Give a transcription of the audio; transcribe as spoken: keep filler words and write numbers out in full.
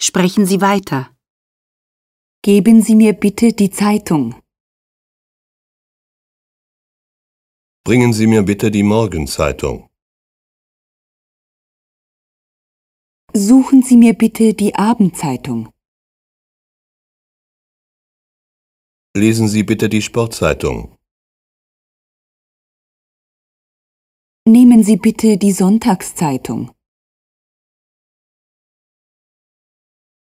Sprechen Sie weiter. Geben Sie mir bitte die Zeitung. Bringen Sie mir bitte die Morgenzeitung. Suchen Sie mir bitte die Abendzeitung. Lesen Sie bitte die Sportzeitung. Nehmen Sie bitte die Sonntagszeitung.